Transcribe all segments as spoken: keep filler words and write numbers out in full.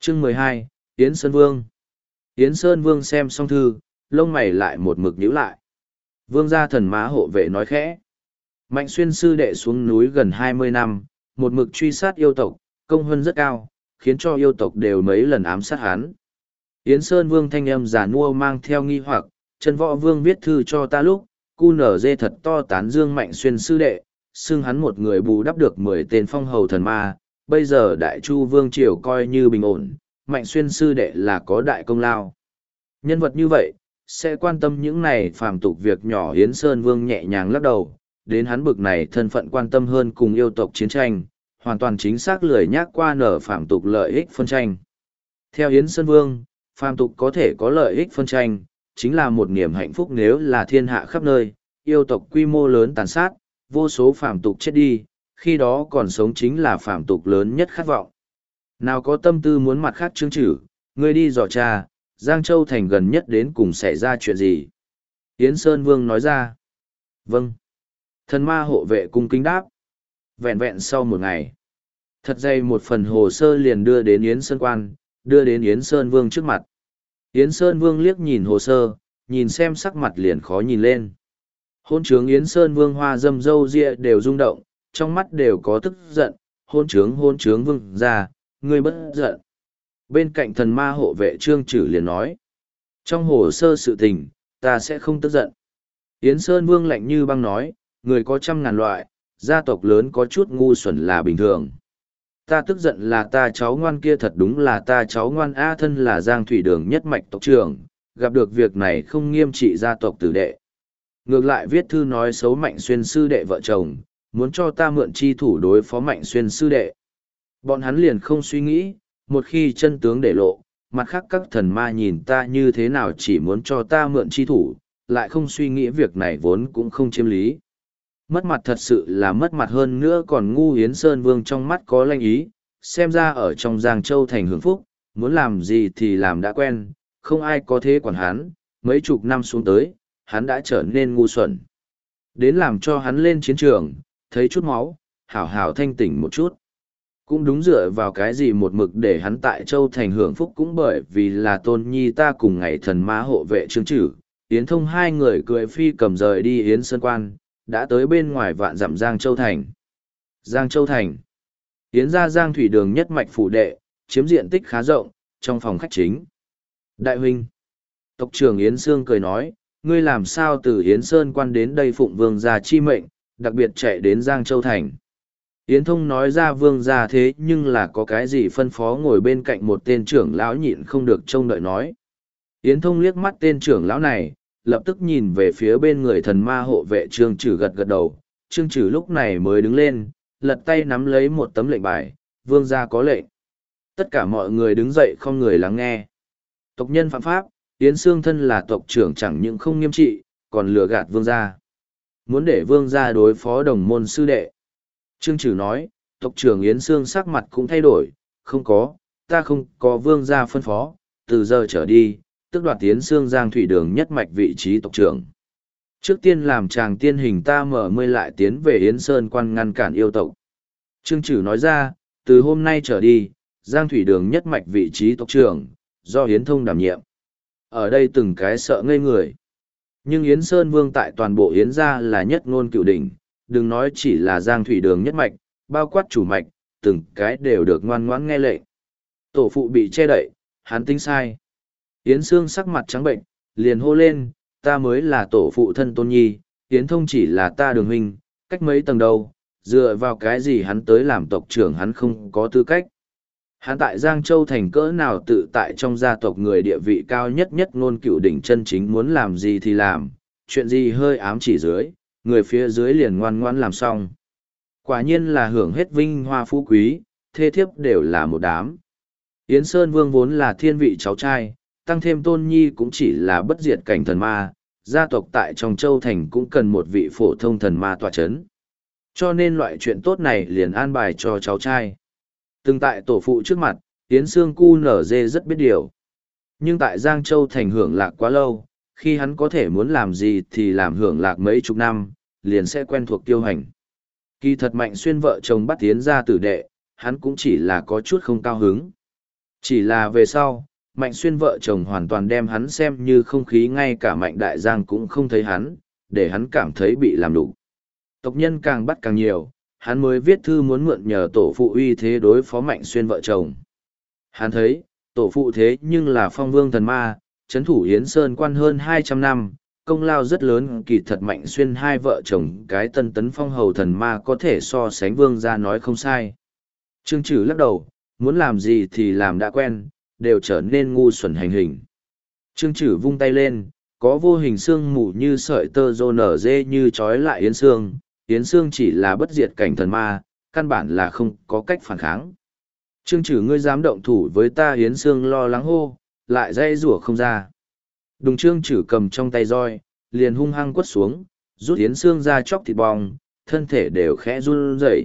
Chương mười hai, Yến Sơn Vương. Yến Sơn Vương xem xong thư, lông mày lại một mực nhíu lại. Vương gia thần má hộ vệ nói khẽ. Mạnh xuyên sư đệ xuống núi gần hai mươi năm, một mực truy sát yêu tộc, công hơn rất cao, khiến cho yêu tộc đều mấy lần ám sát hắn. Yến Sơn Vương thanh âm giả nua mang theo nghi hoặc, Trần Võ Vương viết thư cho ta lúc, cu nở dê thật to tán dương Mạnh xuyên sư đệ, xưng hắn một người bù đắp được mười tên phong hầu thần ma, bây giờ Đại Chu Vương Triều coi như bình ổn, Mạnh xuyên sư đệ là có đại công lao. Nhân vật như vậy, sẽ quan tâm những này phàm tục việc nhỏ. Yến Sơn Vương nhẹ nhàng lắc đầu, đến hắn bực này thân phận quan tâm hơn cùng yêu tộc chiến tranh, hoàn toàn chính xác lười nhác qua nở phàm tục lợi ích phân tranh. Theo Yến Sơn Vương, phàm tục có thể có lợi ích phân tranh, chính là một niềm hạnh phúc nếu là thiên hạ khắp nơi, yêu tộc quy mô lớn tàn sát, vô số phàm tục chết đi, khi đó còn sống chính là phàm tục lớn nhất khát vọng. Nào có tâm tư muốn mặt khác chương trừ, ngươi đi dò tra, Giang Châu thành gần nhất đến cùng xảy ra chuyện gì? Yến Sơn Vương nói ra. Vâng. Thần ma hộ vệ cung kính đáp. Vẹn vẹn sau một ngày. Thật dày một phần hồ sơ liền đưa đến Yến Sơn Quan, đưa đến Yến Sơn Vương trước mặt. Yến Sơn Vương liếc nhìn hồ sơ, nhìn xem sắc mặt liền khó nhìn lên. Hôn trướng Yến Sơn Vương hoa dâm dâu ria đều rung động, trong mắt đều có tức giận, hôn trướng hôn trướng vương ra, ngươi bất giận. Bên cạnh thần ma hộ vệ Trương Chử liền nói. Trong hồ sơ sự tình, ta sẽ không tức giận. Yến Sơn Vương lạnh như băng nói, người có trăm ngàn loại, gia tộc lớn có chút ngu xuẩn là bình thường. Ta tức giận là ta cháu ngoan kia thật đúng là ta cháu ngoan A thân là Giang Thủy Đường nhất mạch tộc trưởng, gặp được việc này không nghiêm trị gia tộc tử đệ. Ngược lại viết thư nói xấu Mạnh xuyên sư đệ vợ chồng, muốn cho ta mượn chi thủ đối phó Mạnh xuyên sư đệ. Bọn hắn liền không suy nghĩ, một khi chân tướng để lộ, mặt khác các thần ma nhìn ta như thế nào chỉ muốn cho ta mượn chi thủ, lại không suy nghĩ việc này vốn cũng không chiếm lý. Mất mặt thật sự là mất mặt hơn nữa còn ngu. Yến Sơn Vương trong mắt có lanh ý, xem ra ở trong Giang Châu thành hưởng phúc, muốn làm gì thì làm đã quen, không ai có thế quản hắn, mấy chục năm xuống tới, hắn đã trở nên ngu xuẩn. Đến làm cho hắn lên chiến trường, thấy chút máu, hảo hảo thanh tỉnh một chút. Cũng đúng dựa vào cái gì một mực để hắn tại Châu thành hưởng phúc cũng bởi vì là tôn nhi ta cùng ngày thần ma hộ vệ Trương Chử, Yến Thông hai người cười phi cầm rời đi Yến Sơn Quan, đã tới bên ngoài vạn dặm Giang Châu thành. Giang Châu thành. Yến ra Giang Thủy Đường nhất mạch phủ đệ, chiếm diện tích khá rộng, trong phòng khách chính. Đại huynh. Tộc trưởng Yến Sương cười nói, ngươi làm sao từ Yến Sơn Quan đến đây phụng vương gia chi mệnh, đặc biệt chạy đến Giang Châu thành. Yến Thông nói ra vương gia thế nhưng là có cái gì phân phó, ngồi bên cạnh một tên trưởng lão nhịn không được trông đợi nói. Yến Thông liếc mắt tên trưởng lão này, lập tức nhìn về phía bên người thần ma hộ vệ Trương Chử gật gật đầu. Trương Chử lúc này mới đứng lên, lật tay nắm lấy một tấm lệnh bài, vương gia có lệnh. Tất cả mọi người đứng dậy không người lắng nghe. Tộc nhân phạm pháp, Yến Sương thân là tộc trưởng chẳng những không nghiêm trị, còn lừa gạt vương gia. Muốn để vương gia đối phó đồng môn sư đệ. Trương Chử nói, tộc trưởng Yến Sương sắc mặt cũng thay đổi, không có, ta không có vương gia phân phó, từ giờ trở đi, tức đoạt Yến Sương Giang Thủy Đường nhất mạch vị trí tộc trưởng. Trước tiên làm chàng tiên hình ta mở mươi lại tiến về Yến Sơn Quan ngăn cản yêu tộc. Trương Chử nói ra, từ hôm nay trở đi, Giang Thủy Đường nhất mạch vị trí tộc trưởng, do Yến Thông đảm nhiệm. Ở đây từng cái sợ ngây người. Nhưng Yến Sơn Vương tại toàn bộ Yến gia là nhất ngôn cửu đỉnh, đừng nói chỉ là Giang Thủy Đường nhất mạch, bao quát chủ mạch, từng cái đều được ngoan ngoãn nghe lệnh. Tổ phụ bị che đậy, hắn tính sai. Yến Sương sắc mặt trắng bệnh, liền hô lên, ta mới là tổ phụ thân tôn nhi, Yến Thông chỉ là ta đường huynh, cách mấy tầng đâu, dựa vào cái gì hắn tới làm tộc trưởng hắn không có tư cách. Hắn tại Giang Châu thành cỡ nào tự tại trong gia tộc người địa vị cao nhất nhất ngôn cửu đỉnh chân chính muốn làm gì thì làm, chuyện gì hơi ám chỉ dưới, người phía dưới liền ngoan ngoãn làm xong. Quả nhiên là hưởng hết vinh hoa phú quý, thê thiếp đều là một đám. Yến Sơn Vương vốn là thiên vị cháu trai, tăng thêm tôn nhi cũng chỉ là bất diệt cảnh thần ma, gia tộc tại trong Châu thành cũng cần một vị phổ thông thần ma tọa chấn. Cho nên loại chuyện tốt này liền an bài cho cháu trai. Từng tại tổ phụ trước mặt, Yến Sương cu nở dê rất biết điều. Nhưng tại Giang Châu thành hưởng lạc quá lâu, khi hắn có thể muốn làm gì thì làm hưởng lạc mấy chục năm, liền sẽ quen thuộc tiêu hành. Kỳ thật Mạnh xuyên vợ chồng bắt Yến ra tử đệ, hắn cũng chỉ là có chút không cao hứng. Chỉ là về sau, Mạnh Xuyên vợ chồng hoàn toàn đem hắn xem như không khí, ngay cả Mạnh Đại Giang cũng không thấy hắn, để hắn cảm thấy bị làm đủ. Tộc nhân càng bắt càng nhiều, hắn mới viết thư muốn mượn nhờ tổ phụ uy thế đối phó Mạnh Xuyên vợ chồng. Hắn thấy, tổ phụ thế nhưng là phong vương thần ma, chấn thủ Yến Sơn quan hơn hai trăm năm, công lao rất lớn, kỳ thật Mạnh Xuyên hai vợ chồng cái tân tấn phong hầu thần ma có thể so sánh vương ra nói không sai. Trương Trử lắc đầu, muốn làm gì thì làm đã quen, đều trở nên ngu xuẩn hành hình. Trương Trử vung tay lên, có vô hình xương mù như sợi tơ rô nở dê như trói lại Yến Sương. Yến Sương chỉ là bất diệt cảnh thần ma, căn bản là không có cách phản kháng. Trương Trử, ngươi dám động thủ với ta? Yến Sương lo lắng hô, lại dây rủa không ra. Đùng Trương Trử cầm trong tay roi, liền hung hăng quất xuống, rút Yến Sương ra chóc thịt bong, thân thể đều khẽ run rẩy.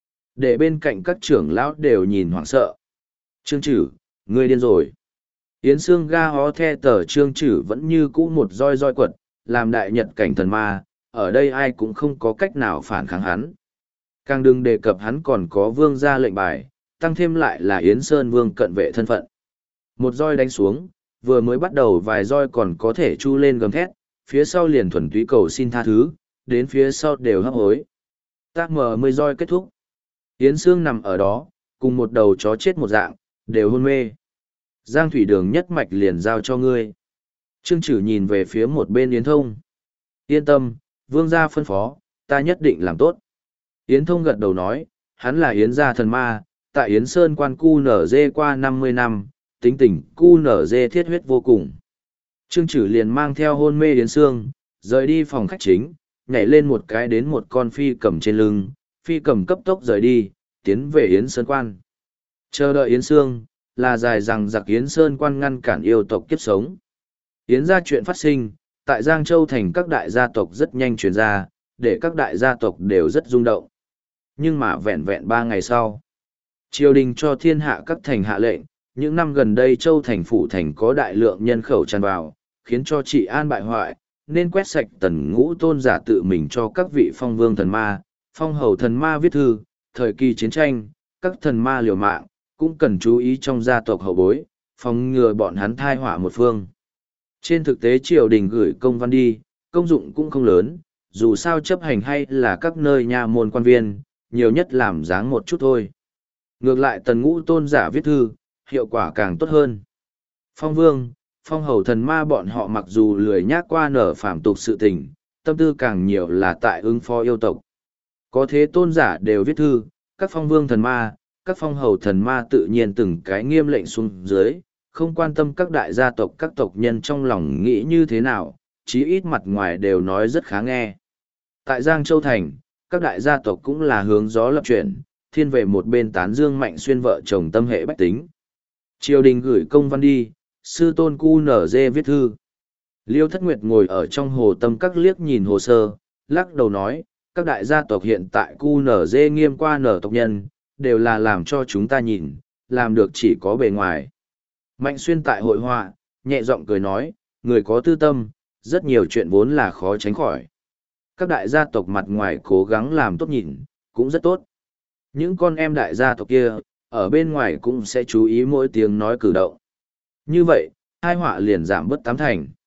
Để bên cạnh các trưởng lão đều nhìn hoảng sợ. Trương Trử, ngươi điên rồi. Yến Sương ga hó the tờ. Trương Trử vẫn như cũ một roi roi quật, làm đại nhật cảnh thần ma, ở đây ai cũng không có cách nào phản kháng hắn. Càng đừng đề cập hắn còn có vương gia lệnh bài, tăng thêm lại là Yến Sơn vương cận vệ thân phận. Một roi đánh xuống, vừa mới bắt đầu vài roi còn có thể chu lên gầm thét, phía sau liền thuần túy cầu xin tha thứ, đến phía sau đều hấp hối. Tác mờ mười roi kết thúc. Yến Sương nằm ở đó, cùng một đầu chó chết một dạng, đều hôn mê. Giang thủy đường nhất mạch liền giao cho ngươi. Trương Trử nhìn về phía một bên Yến Thông. Yên tâm, vương gia phân phó, ta nhất định làm tốt. Yến Thông gật đầu nói, hắn là Yến gia thần ma, tại Yến Sơn quan cu nở dê qua năm mươi năm, tính tình cu nở dê thiết huyết vô cùng. Trương Trử liền mang theo hôn mê Yến Sương, rời đi phòng khách chính, nhảy lên một cái đến một con phi cầm trên lưng, phi cầm cấp tốc rời đi, tiến về Yến Sơn quan. Chờ đợi Yến Sương, là dài rằng giặc Yến Sơn quan ngăn cản yêu tộc kiếp sống. Yến gia chuyện phát sinh, tại Giang Châu thành các đại gia tộc rất nhanh truyền ra, để các đại gia tộc đều rất rung động. Nhưng mà vẹn vẹn ba ngày sau, triều đình cho thiên hạ các thành hạ lệnh, những năm gần đây Châu thành phủ thành có đại lượng nhân khẩu tràn vào, khiến cho trị an bại hoại, nên quét sạch tần ngũ tôn giả tự mình cho các vị phong vương thần ma, phong hầu thần ma viết thư, thời kỳ chiến tranh, các thần ma liều mạng, cũng cần chú ý trong gia tộc hậu bối, phòng ngừa bọn hắn thai họa một phương. Trên thực tế triều đình gửi công văn đi, công dụng cũng không lớn, dù sao chấp hành hay là các nơi nha môn quan viên, nhiều nhất làm dáng một chút thôi. Ngược lại tần ngũ tôn giả viết thư, hiệu quả càng tốt hơn. Phong vương, phong hầu thần ma bọn họ mặc dù lười nhác qua nở phạm tục sự tình, tâm tư càng nhiều là tại ứng phó yêu tộc. Có thế tôn giả đều viết thư, các phong vương thần ma, các phong hầu thần ma tự nhiên từng cái nghiêm lệnh xuống dưới, không quan tâm các đại gia tộc các tộc nhân trong lòng nghĩ như thế nào, chí ít mặt ngoài đều nói rất khá nghe. Tại Giang Châu Thành, các đại gia tộc cũng là hướng gió lập chuyển, thiên về một bên tán dương Mạnh Xuyên vợ chồng tâm hệ bách tính. Triều đình gửi công văn đi, sư tôn cu nở dê viết thư. Liêu Thất Nguyệt ngồi ở trong hồ tâm các liếc nhìn hồ sơ, lắc đầu nói, các đại gia tộc hiện tại cu nở dê nghiêm qua nở tộc nhân, đều là làm cho chúng ta nhìn, làm được chỉ có bề ngoài. Mạnh Xuyên tại hội họa, nhẹ giọng cười nói, người có tư tâm, rất nhiều chuyện vốn là khó tránh khỏi. Các đại gia tộc mặt ngoài cố gắng làm tốt nhìn, cũng rất tốt. Những con em đại gia tộc kia, ở bên ngoài cũng sẽ chú ý mỗi tiếng nói cử động. Như vậy, hai họa liền giảm bớt tám thành.